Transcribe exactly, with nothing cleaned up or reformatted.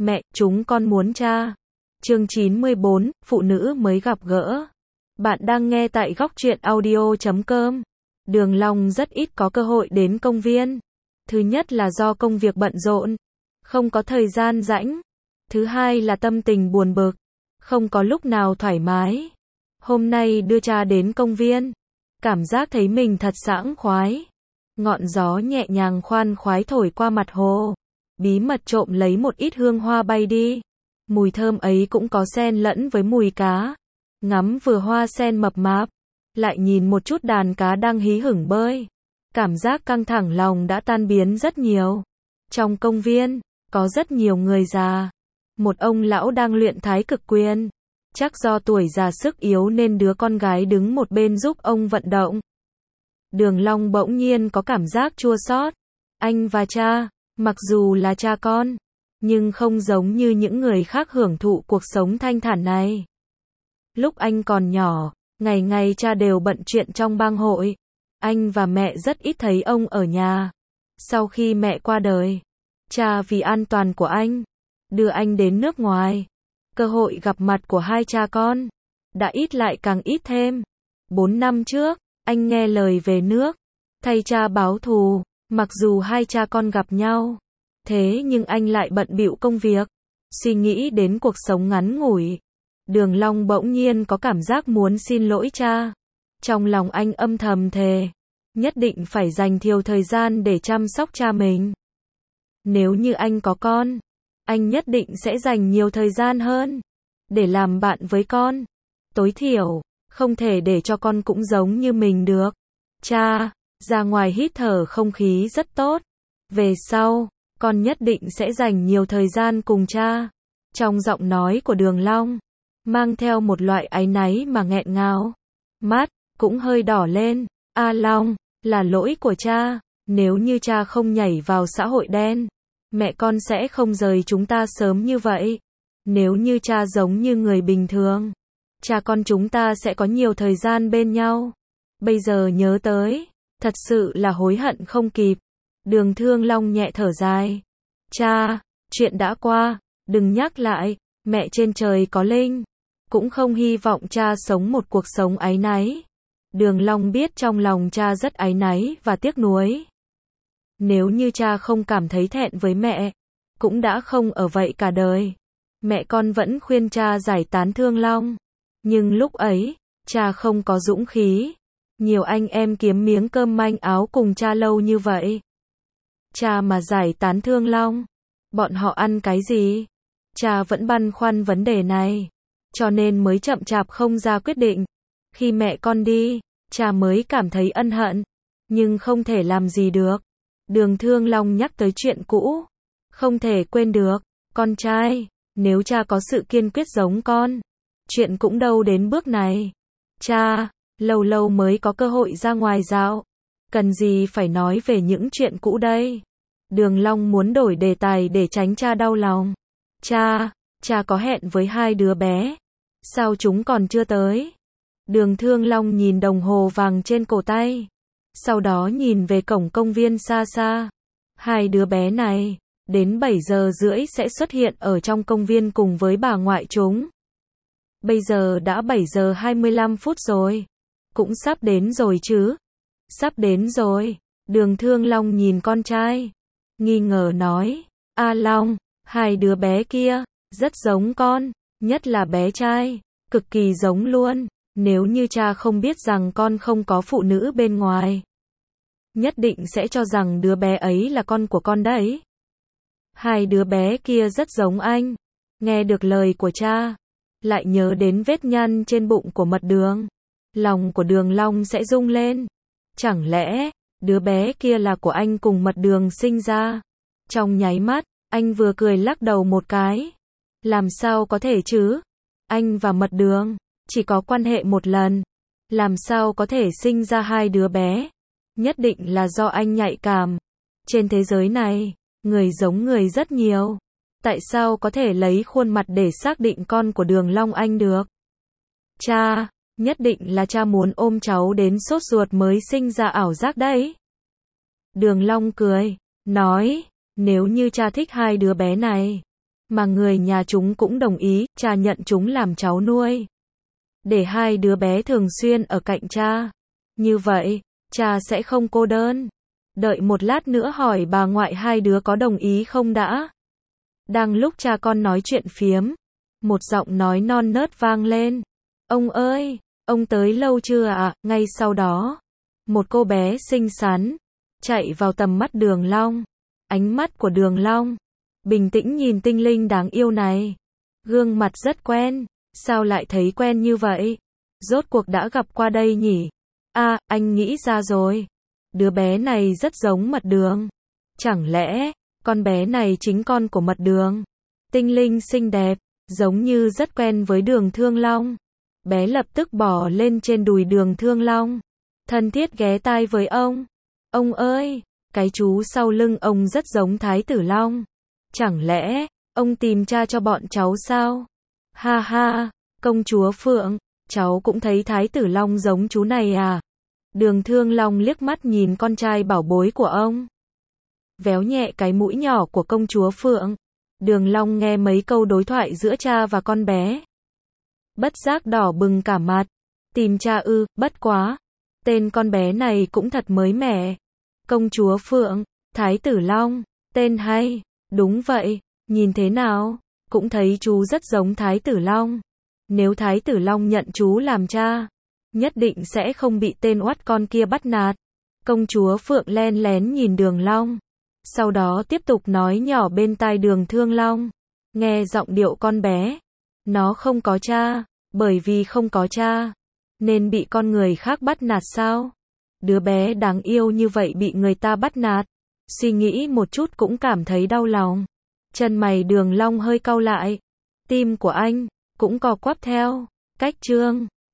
Mẹ, chúng con muốn cha. Chương chín mươi bốn, Phụ nữ mới gặp gỡ. Bạn đang nghe tại góc truyện audio chấm com. Đường Long rất ít có cơ hội đến công viên. Thứ nhất là do công việc bận rộn, không có thời gian rảnh. Thứ hai là tâm tình buồn bực, không có lúc nào thoải mái. Hôm nay đưa cha đến công viên, cảm giác thấy mình thật sảng khoái. Ngọn gió nhẹ nhàng khoan khoái thổi qua mặt hồ, bí mật trộm lấy một ít hương hoa bay đi. Mùi thơm ấy cũng có xen lẫn với mùi cá. Ngắm vừa hoa sen mập mạp, lại nhìn một chút đàn cá đang hí hửng bơi. Cảm giác căng thẳng lòng đã tan biến rất nhiều. Trong công viên, có rất nhiều người già. Một ông lão đang luyện thái cực quyền. Chắc do tuổi già sức yếu nên đứa con gái đứng một bên giúp ông vận động. Đường Long bỗng nhiên có cảm giác chua xót. Anh và cha, mặc dù là cha con, nhưng không giống như những người khác hưởng thụ cuộc sống thanh thản này. Lúc anh còn nhỏ, ngày ngày cha đều bận chuyện trong bang hội. Anh và mẹ rất ít thấy ông ở nhà. Sau khi mẹ qua đời, cha vì an toàn của anh, đưa anh đến nước ngoài. Cơ hội gặp mặt của hai cha con đã ít lại càng ít thêm. Bốn năm trước, anh nghe lời về nước, thay cha báo thù. Mặc dù hai cha con gặp nhau, thế nhưng anh lại bận bịu công việc, suy nghĩ đến cuộc sống ngắn ngủi. Đường Long bỗng nhiên có cảm giác muốn xin lỗi cha. Trong lòng anh âm thầm thề, nhất định phải dành nhiều thời gian để chăm sóc cha mình. Nếu như anh có con, anh nhất định sẽ dành nhiều thời gian hơn để làm bạn với con. Tối thiểu, không thể để cho con cũng giống như mình được. Cha, ra ngoài hít thở không khí rất tốt. Về sau, con nhất định sẽ dành nhiều thời gian cùng cha. Trong giọng nói của Đường Long, mang theo một loại áy náy mà nghẹn ngào. Mắt cũng hơi đỏ lên. A Long, là lỗi của cha. Nếu như cha không nhảy vào xã hội đen, mẹ con sẽ không rời chúng ta sớm như vậy. Nếu như cha giống như người bình thường, cha con chúng ta sẽ có nhiều thời gian bên nhau. Bây giờ nhớ tới, thật sự là hối hận không kịp. Đường Thương Long nhẹ thở dài. Cha, chuyện đã qua, đừng nhắc lại. Mẹ trên trời có linh, cũng không hy vọng cha sống một cuộc sống áy náy. Đường Long biết trong lòng cha rất áy náy và tiếc nuối. Nếu như cha không cảm thấy thẹn với mẹ, cũng đã không ở vậy cả đời. Mẹ con vẫn khuyên cha giải tán Thương Long, nhưng lúc ấy, cha không có dũng khí. Nhiều anh em kiếm miếng cơm manh áo cùng cha lâu như vậy. Cha mà giải tán Thương Long, bọn họ ăn cái gì? Cha vẫn băn khoăn vấn đề này, cho nên mới chậm chạp không ra quyết định. Khi mẹ con đi, cha mới cảm thấy ân hận, nhưng không thể làm gì được. Đường Thương Long nhắc tới chuyện cũ, không thể quên được. Con trai, nếu cha có sự kiên quyết giống con, chuyện cũng đâu đến bước này. Cha, lâu lâu mới có cơ hội ra ngoài dạo, cần gì phải nói về những chuyện cũ đây. Đường Long muốn đổi đề tài để tránh cha đau lòng. Cha, cha có hẹn với hai đứa bé, sao chúng còn chưa tới? Đường Thương Long nhìn đồng hồ vàng trên cổ tay, sau đó nhìn về cổng công viên xa xa. Hai đứa bé này, đến bảy giờ rưỡi sẽ xuất hiện ở trong công viên cùng với bà ngoại chúng. Bây giờ đã bảy giờ hai mươi lăm phút rồi. Cũng sắp đến rồi chứ. Sắp đến rồi. Đường Thương Long nhìn con trai, nghi ngờ nói. A Long, hai đứa bé kia, rất giống con, nhất là bé trai, cực kỳ giống luôn. Nếu như cha không biết rằng con không có phụ nữ bên ngoài, nhất định sẽ cho rằng đứa bé ấy là con của con đấy. Hai đứa bé kia rất giống anh. Nghe được lời của cha, lại nhớ đến vết nhăn trên bụng của Mật Đường, lòng của Đường Long sẽ rung lên. Chẳng lẽ, đứa bé kia là của anh cùng Mật Đường sinh ra? Trong nháy mắt, anh vừa cười lắc đầu một cái. Làm sao có thể chứ? Anh và Mật Đường chỉ có quan hệ một lần, làm sao có thể sinh ra hai đứa bé? Nhất định là do anh nhạy cảm. Trên thế giới này, người giống người rất nhiều. Tại sao có thể lấy khuôn mặt để xác định con của Đường Long Anh được? Cha, nhất định là cha muốn ôm cháu đến sốt ruột mới sinh ra ảo giác đấy. Đường Long cười, nói, nếu như cha thích hai đứa bé này, mà người nhà chúng cũng đồng ý, cha nhận chúng làm cháu nuôi. Để hai đứa bé thường xuyên ở cạnh cha. Như vậy, cha sẽ không cô đơn. Đợi một lát nữa hỏi bà ngoại hai đứa có đồng ý không đã. Đang lúc cha con nói chuyện phiếm, một giọng nói non nớt vang lên. Ông ơi, ông tới lâu chưa ạ? À? Ngay sau đó, một cô bé xinh xắn chạy vào tầm mắt Đường Long. Ánh mắt của Đường Long bình tĩnh nhìn tinh linh đáng yêu này. Gương mặt rất quen, sao lại thấy quen như vậy? Rốt cuộc đã gặp qua đây nhỉ? À, anh nghĩ ra rồi. Đứa bé này rất giống Mật Đường. Chẳng lẽ, con bé này chính con của Mật Đường? Tinh linh xinh đẹp, giống như rất quen với Đường Thương Long. Bé lập tức bò lên trên đùi Đường Thương Long. Thân thiết ghé tai với ông. Ông ơi, cái chú sau lưng ông rất giống Thái tử Long. Chẳng lẽ, ông tìm cha cho bọn cháu sao? Ha ha, công chúa Phượng, cháu cũng thấy Thái tử Long giống chú này à? Đường Thương Long liếc mắt nhìn con trai bảo bối của ông. Véo nhẹ cái mũi nhỏ của công chúa Phượng. Đường Long nghe mấy câu đối thoại giữa cha và con bé. Bất giác đỏ bừng cả mặt. Tìm cha ư, bất quá. Tên con bé này cũng thật mới mẻ. Công chúa Phượng, Thái tử Long, tên hay. Đúng vậy, nhìn thế nào, cũng thấy chú rất giống Thái tử Long. Nếu Thái tử Long nhận chú làm cha, nhất định sẽ không bị tên oắt con kia bắt nạt. Công chúa Phượng len lén nhìn Đường Long. Sau đó tiếp tục nói nhỏ bên tai Đường Thương Long. Nghe giọng điệu con bé. Nó không có cha, bởi vì không có cha, nên bị con người khác bắt nạt sao? Đứa bé đáng yêu như vậy bị người ta bắt nạt. Suy nghĩ một chút cũng cảm thấy đau lòng. Chân mày Đường Long hơi cau lại. Tim của anh cũng co quắp theo. Cách chương